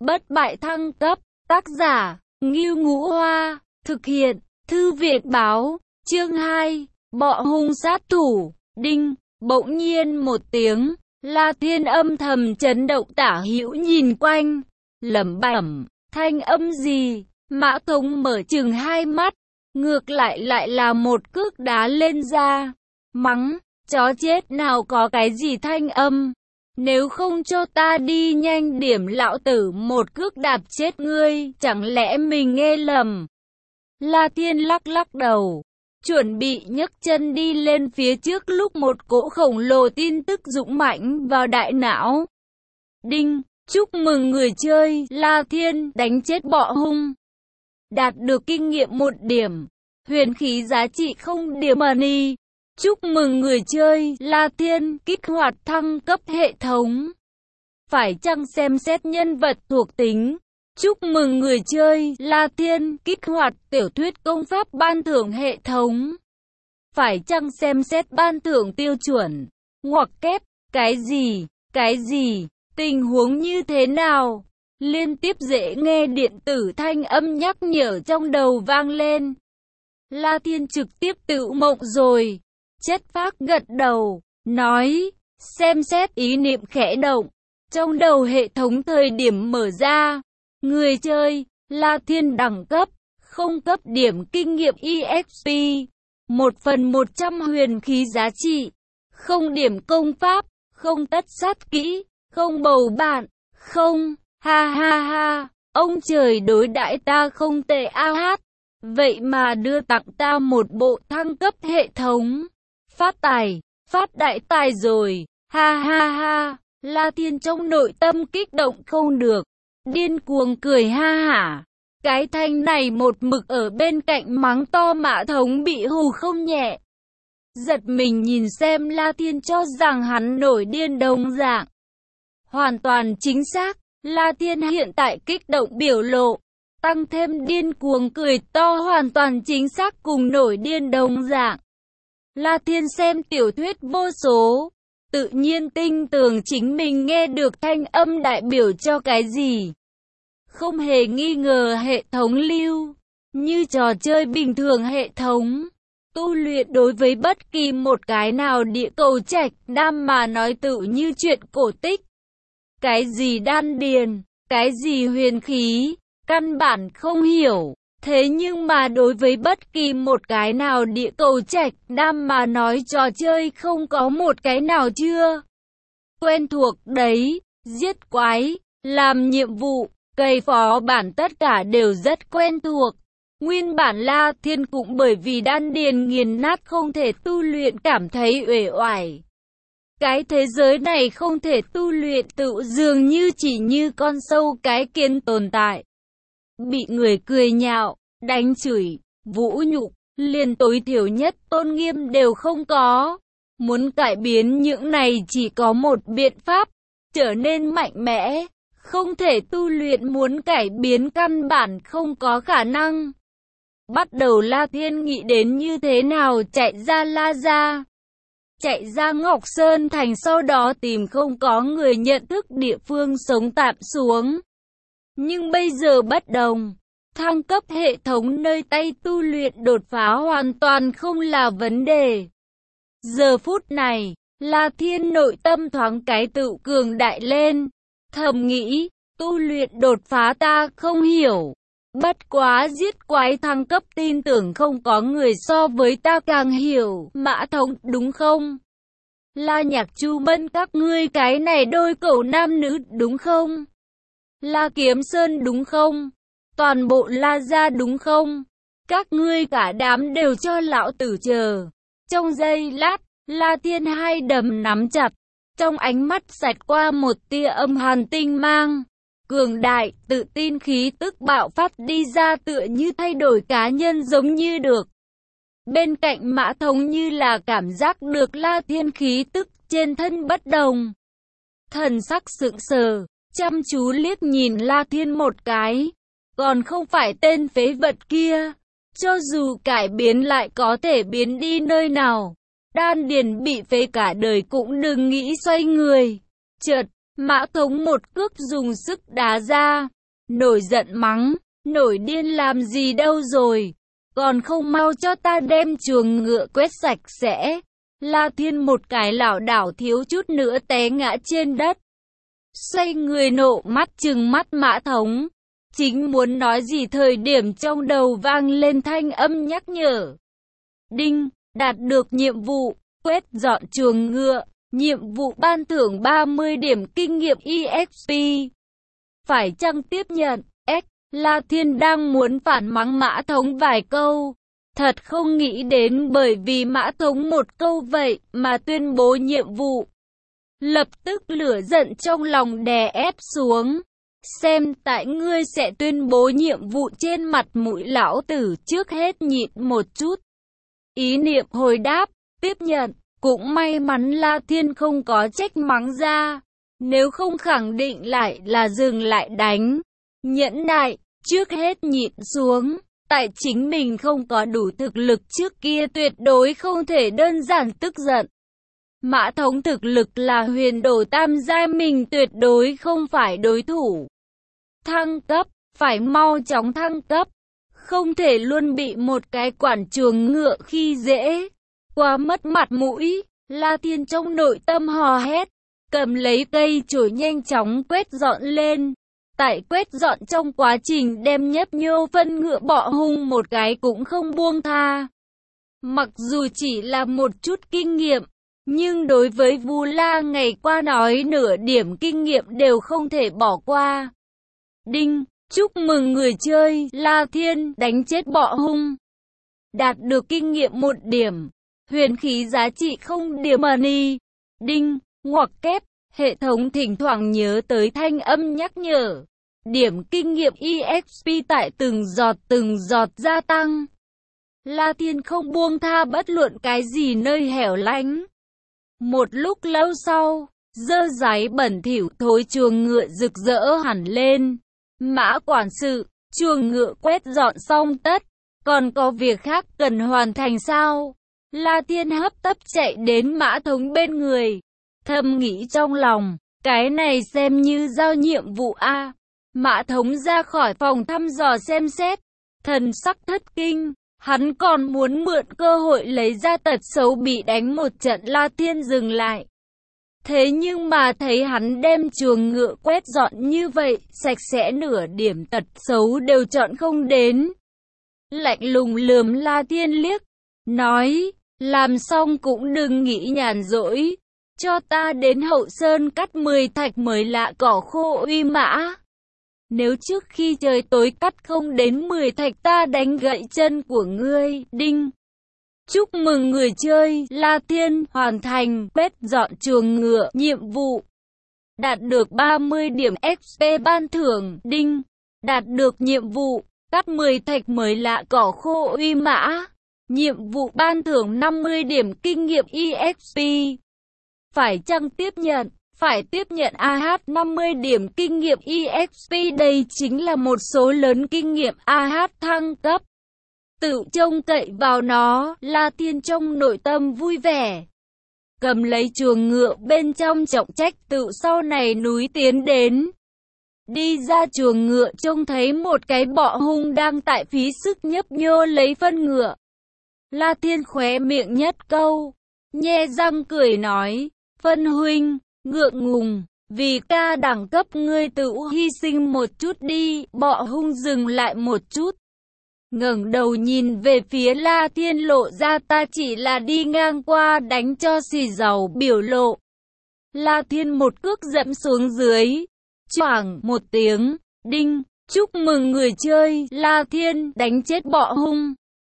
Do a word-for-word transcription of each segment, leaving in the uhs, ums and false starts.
bất bại thăng cấp, tác giả, Ngưu Ngũ Hoa, thực hiện, Thư viện báo, chương hai, bọ hung sát thủ, đinh, bỗng nhiên một tiếng, La Thiên âm thầm chấn động tả hữu nhìn quanh, lẩm bẩm, thanh âm gì? Mã Tống mở chừng hai mắt, ngược lại lại là một cước đá lên da, mắng, chó chết nào có cái gì thanh âm, nếu không cho ta đi nhanh điểm lão tử một cước đạp chết ngươi, chẳng lẽ mình nghe lầm? La Thiên lắc lắc đầu, chuẩn bị nhấc chân đi lên phía trước lúc một cỗ khổng lồ tin tức dũng mãnh vào đại não. Đinh, chúc mừng người chơi, La Thiên đánh chết bọ hung. Đạt được kinh nghiệm một điểm, huyền khí giá trị không điểm money. Chúc mừng người chơi, La Thiên kích hoạt thăng cấp hệ thống. Phải chăng xem xét nhân vật thuộc tính? Chúc mừng người chơi, La Thiên kích hoạt tiểu thuyết công pháp ban thưởng hệ thống. Phải chăng xem xét ban thưởng tiêu chuẩn? Ngoặc kép, cái gì, cái gì, tình huống như thế nào? Liên tiếp dễ nghe điện tử thanh âm nhắc nhở trong đầu vang lên. La Thiên trực tiếp tự mộng rồi. Chất phác gật đầu, nói, xem xét ý niệm khẽ động. Trong đầu hệ thống thời điểm mở ra. Người chơi, La Thiên đẳng cấp, không cấp điểm kinh nghiệm e ích pê, một phần một trăm huyền khí giá trị, không điểm công pháp, không tất sát kỹ, không bầu bạn, không, ha ha ha, ông trời đối đãi ta không tệ a hát, vậy mà đưa tặng ta một bộ thăng cấp hệ thống, phát tài, phát đại tài rồi, ha ha ha, La Thiên trong nội tâm kích động không được. Điên cuồng cười ha hả. Cái thanh này một mực ở bên cạnh mắng to Mã Tống bị hù không nhẹ. Giật mình nhìn xem La Thiên cho rằng hắn nổi điên đồng dạng. Hoàn toàn chính xác, La Thiên hiện tại kích động biểu lộ. Tăng thêm điên cuồng cười to hoàn toàn chính xác cùng nổi điên đồng dạng. La Thiên xem tiểu thuyết vô số. Tự nhiên tin tưởng chính mình nghe được thanh âm đại biểu cho cái gì. Không hề nghi ngờ hệ thống lưu, như trò chơi bình thường hệ thống. Tu luyện đối với bất kỳ một cái nào địa cầu trạch nam mà nói tự như chuyện cổ tích. Cái gì đan điền, cái gì huyền khí, căn bản không hiểu. Thế nhưng mà đối với bất kỳ một cái nào địa cầu trạch nam mà nói trò chơi không có một cái nào chưa quen thuộc đấy, giết quái, làm nhiệm vụ, cày phó bản tất cả đều rất quen thuộc. Nguyên bản La Thiên cũng bởi vì đan điền nghiền nát không thể tu luyện cảm thấy uể oải. Cái thế giới này không thể tu luyện tự dường như chỉ như con sâu cái kiến tồn tại. Bị người cười nhạo, đánh chửi, vũ nhục, liền tối thiểu nhất tôn nghiêm đều không có. Muốn cải biến những này chỉ có một biện pháp, trở nên mạnh mẽ. Không thể tu luyện muốn cải biến căn bản không có khả năng. Bắt đầu La Thiên nghĩ đến như thế nào chạy ra La Gia. Chạy ra Ngọc Sơn Thành sau đó tìm không có người nhận thức địa phương sống tạm xuống. Nhưng bây giờ bất đồng. Thăng cấp hệ thống nơi tay tu luyện đột phá hoàn toàn không là vấn đề. Giờ phút này, La Thiên nội tâm thoáng cái tự cường đại lên. Thầm nghĩ, tu luyện đột phá ta không hiểu. Bất quá giết quái thăng cấp tin tưởng không có người so với ta càng hiểu. Mã Tống đúng không? La Nhạc Chu Mân các ngươi cái này đôi cậu nam nữ đúng không? La Kiếm Sơn đúng không? Toàn bộ La Gia đúng không? Các ngươi cả đám đều cho lão tử chờ. Trong giây lát, La Thiên hai đấm nắm chặt. Trong ánh mắt xẹt qua một tia âm hàn tinh mang. Cường đại, tự tin khí tức bạo phát đi ra tựa như thay đổi cá nhân giống như được. Bên cạnh Mã Tống như là cảm giác được La Thiên khí tức trên thân bất đồng. Thần sắc sững sờ, chăm chú liếc nhìn La Thiên một cái. Còn không phải tên phế vật kia. Cho dù cải biến lại có thể biến đi nơi nào. Đan điền bị phế cả đời cũng đừng nghĩ xoay người. Chợt, Mã Tống một cước dùng sức đá ra. nổi giận mắng, nổi điên làm gì đâu rồi, còn không mau cho ta đem chuồng ngựa quét sạch sẽ. La Thiên một cái lảo đảo thiếu chút nữa té ngã trên đất. Xoay người nộ mắt trừng mắt Mã Thống. Chính muốn nói gì thời điểm trong đầu vang lên thanh âm nhắc nhở. Đinh, đạt được nhiệm vụ, quét dọn chuồng ngựa, nhiệm vụ ban thưởng ba mươi điểm kinh nghiệm e ích pê. Phải chăng tiếp nhận? X, La Thiên đang muốn phản mắng Mã Thống vài câu. Thật không nghĩ đến bởi vì Mã Thống một câu vậy mà tuyên bố nhiệm vụ. Lập tức lửa giận trong lòng đè ép xuống. Xem tại ngươi sẽ tuyên bố nhiệm vụ trên mặt mũi lão tử, trước hết nhịn một chút. Ý niệm hồi đáp, tiếp nhận, cũng may mắn La Thiên không có trách mắng ra. Nếu không khẳng định lại là dừng lại đánh. Nhẫn nại, trước hết nhịn xuống. Tại chính mình không có đủ thực lực trước kia tuyệt đối không thể đơn giản tức giận. Mã Thống thực lực là huyền đồ tam giai, mình tuyệt đối không phải đối thủ. Thăng cấp, phải mau chóng thăng cấp. Không thể luôn bị một cái quản chuồng ngựa khi dễ. Quá mất mặt mũi, La Thiên trong nội tâm hò hét. Cầm lấy cây chổi nhanh chóng quét dọn lên. Tại quét dọn trong quá trình đem nhấp nhô phân ngựa bọ hung một cái cũng không buông tha. Mặc dù chỉ là một chút kinh nghiệm, nhưng đối với Vu La ngày qua nói nửa điểm kinh nghiệm đều không thể bỏ qua. Đinh, chúc mừng người chơi, La Thiên đánh chết bọ hung. Đạt được kinh nghiệm một điểm, huyền khí giá trị không điểm money. Đinh, ngoặc kép, hệ thống thỉnh thoảng nhớ tới thanh âm nhắc nhở. Điểm kinh nghiệm e ích pê tại từng giọt từng giọt gia tăng. La Thiên không buông tha bất luận cái gì nơi hẻo lánh. Một lúc lâu sau, dơ giấy bẩn thỉu thối chuồng ngựa rực rỡ hẳn lên. Mã quản sự, chuồng ngựa quét dọn xong tất, còn có việc khác cần hoàn thành sao? La Thiên hấp tấp chạy đến Mã Thống bên người, thầm nghĩ trong lòng, cái này xem như giao nhiệm vụ a. Mã Thống ra khỏi phòng thăm dò xem xét, thần sắc thất kinh, hắn còn muốn mượn cơ hội lấy ra tật xấu bị đánh một trận. La Thiên dừng lại. Thế nhưng mà thấy hắn đem chuồng ngựa quét dọn như vậy, sạch sẽ, nửa điểm tật xấu đều chọn không đến. Lạnh lùng lườm La Thiên liếc, nói, làm xong cũng đừng nghĩ nhàn rỗi, cho ta đến Hậu Sơn cắt mười thạch mới lạ cỏ khô uy mã. Nếu trước khi trời tối cắt không đến mười thạch ta đánh gãy chân của ngươi. Đinh, chúc mừng người chơi, La Thiên hoàn thành quét dọn chuồng ngựa nhiệm vụ. Đạt được ba mươi điểm ích pê ban thưởng. Đinh, đạt được nhiệm vụ cắt mười thạch mới lạ cỏ khô uy mã. Nhiệm vụ ban thưởng năm mươi điểm kinh nghiệm e ích pê. Phải chăng tiếp nhận? Phải tiếp nhận a hát năm mươi điểm kinh nghiệm e ích pê. Đây chính là một số lớn kinh nghiệm a hát thăng cấp. Tự trông cậy vào nó, La Thiên trong nội tâm vui vẻ. Cầm lấy chuồng ngựa bên trong trọng trách tự sau này núi tiến đến. Đi ra chuồng ngựa trông thấy một cái bọ hung đang tại phí sức nhấp nhô lấy phân ngựa. La Thiên khóe miệng nhất câu, nhe răng cười nói, phân huynh, ngượng ngùng, vì ca đẳng cấp ngươi tự hy sinh một chút đi. Bọ hung dừng lại một chút, ngẩng đầu nhìn về phía La Thiên, lộ ra ta chỉ là đi ngang qua đánh cho xì dầu biểu lộ. La Thiên một cước dẫm xuống dưới, choảng một tiếng. Đinh, chúc mừng người chơi, La Thiên đánh chết bọ hung.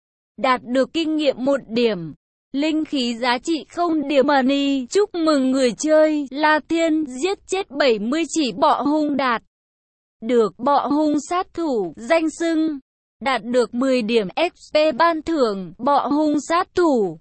Đạt được kinh nghiệm một điểm. Linh khí giá trị không điểm money. Chúc mừng người chơi, La Thiên giết chết bảy mươi chỉ bọ hung. Đạt được bọ hung sát thủ danh xưng. Đạt được mười điểm ích pê ban thưởng bọ hung sát thủ.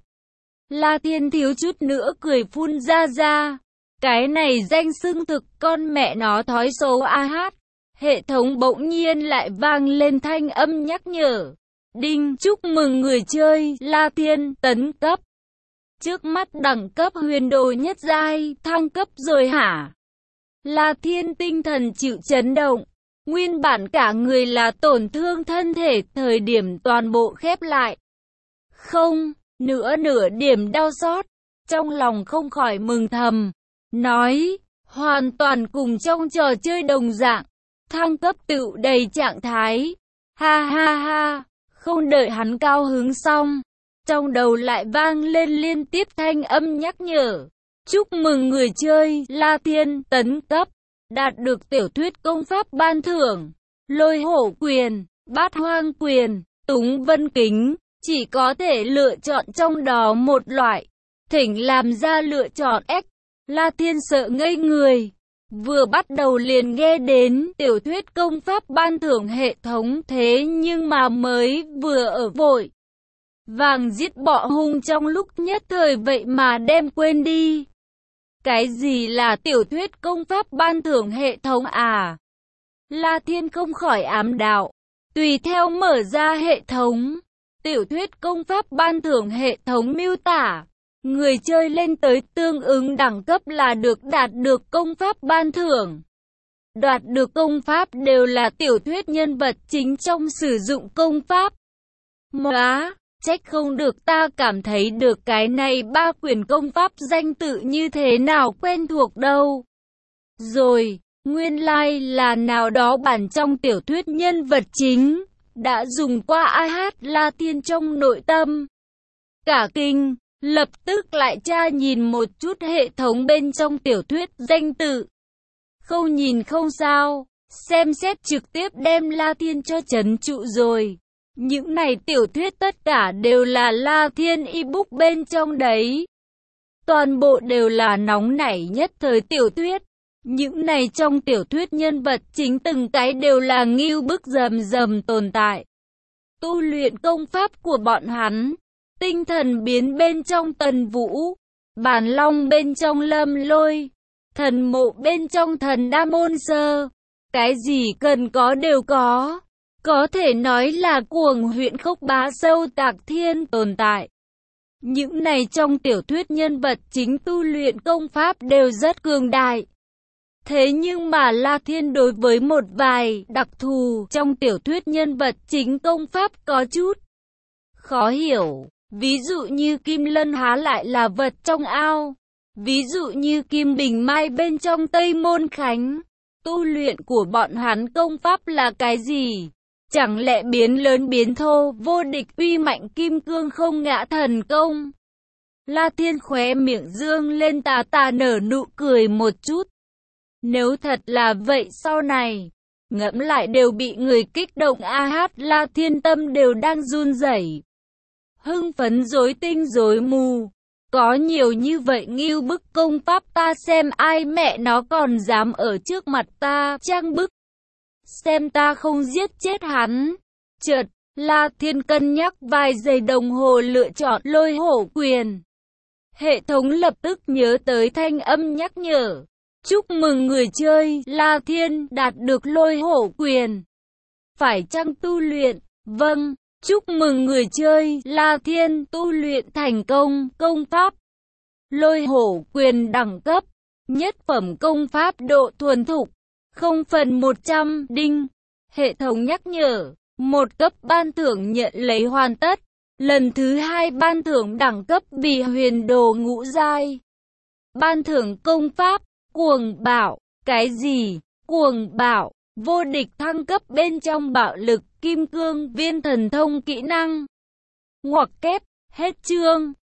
La Thiên thiếu chút nữa cười phun ra ra. Cái này danh xưng thực con mẹ nó thói số a hát. Hệ thống bỗng nhiên lại vang lên thanh âm nhắc nhở. Đinh, chúc mừng người chơi, La Thiên tấn cấp. Trước mắt đẳng cấp huyền đồ nhất giai, thăng cấp rồi hả? La Thiên tinh thần chịu chấn động. Nguyên bản cả người là tổn thương thân thể, thời điểm toàn bộ khép lại. Không, nữa nửa điểm đau xót, trong lòng không khỏi mừng thầm. Nói, hoàn toàn cùng trong trò chơi đồng dạng, thăng cấp tựu đầy trạng thái. Ha ha ha, không đợi hắn cao hứng xong, trong đầu lại vang lên liên tiếp thanh âm nhắc nhở. Chúc mừng người chơi, La Thiên, tấn cấp, đạt được tiểu thuyết công pháp ban thưởng, Lôi Hổ Quyền, Bát Hoang Quyền, Túng Vân Kính, chỉ có thể lựa chọn trong đó một loại, thỉnh làm ra lựa chọn X. La Thiên sợ ngây người, vừa bắt đầu liền nghe đến tiểu thuyết công pháp ban thưởng hệ thống, thế nhưng mà mới vừa ở vội vàng giết bọ hung trong lúc nhất thời vậy mà đem quên đi. Cái gì là tiểu thuyết công pháp ban thưởng hệ thống à? La Thiên không khỏi ám đạo, tùy theo mở ra hệ thống. Tiểu thuyết công pháp ban thưởng hệ thống miêu tả, người chơi lên tới tương ứng đẳng cấp là được đạt được công pháp ban thưởng. Đoạt được công pháp đều là tiểu thuyết nhân vật chính trong sử dụng công pháp. Móa, trách không được ta cảm thấy được cái này ba quyển công pháp danh tự như thế nào quen thuộc đâu. Rồi, nguyên lai like là nào đó bản trong tiểu thuyết nhân vật chính đã dùng qua a hát. La Thiên trong nội tâm cả kinh, lập tức lại tra nhìn một chút hệ thống bên trong tiểu thuyết danh tự. Không nhìn không sao, xem xét trực tiếp đem La Thiên cho trấn trụ rồi. Những này tiểu thuyết tất cả đều là La Thiên ebook bên trong đấy. Toàn bộ đều là nóng nảy nhất thời tiểu thuyết. Những này trong tiểu thuyết nhân vật chính từng cái đều là ngưu bức rầm rầm tồn tại. Tu luyện công pháp của bọn hắn, tinh thần biến bên trong Tần Vũ, bản long bên trong Lâm Lôi, thần mộ bên trong Thần Đa Môn Sơ, cái gì cần có đều có. Có thể nói là cuồng huyện khốc bá sâu tạc thiên tồn tại. Những này trong tiểu thuyết nhân vật chính tu luyện công pháp đều rất cường đại. Thế nhưng mà La Thiên đối với một vài đặc thù trong tiểu thuyết nhân vật chính công pháp có chút khó hiểu. Ví dụ như Kim Lân há lại là vật trong ao. Ví dụ như Kim Bình Mai bên trong Tây Môn Khánh. Tu luyện của bọn hắn công pháp là cái gì? Chẳng lẽ biến lớn biến thô, vô địch uy mạnh kim cương không ngã thần công? La Thiên khóe miệng dương lên tà tà nở nụ cười một chút. Nếu thật là vậy sau này, ngẫm lại đều bị người kích động a hát. La Thiên tâm đều đang run rẩy, hưng phấn rối tinh rối mù. Có nhiều như vậy ngưu bức công pháp, ta xem ai mẹ nó còn dám ở trước mặt ta trang bức. Xem ta không giết chết hắn. Chợt, La Thiên cân nhắc vài giây đồng hồ lựa chọn Lôi Hổ Quyền. Hệ thống lập tức nhớ tới thanh âm nhắc nhở. Chúc mừng người chơi, La Thiên đạt được Lôi Hổ Quyền. Phải chăng tu luyện? Vâng. Chúc mừng người chơi, La Thiên tu luyện thành công công pháp Lôi Hổ Quyền đẳng cấp. Nhất phẩm công pháp độ thuần thục không phần một trăm, đinh. Hệ thống nhắc nhở, một cấp ban thưởng nhận lấy hoàn tất. Lần thứ hai ban thưởng đẳng cấp vì huyền đồ ngũ giai. Ban thưởng công pháp, cuồng bạo. Cái gì? Cuồng bạo, vô địch thăng cấp bên trong bạo lực, kim cương, viên thần thông kỹ năng. Ngoặc kép, hết chương.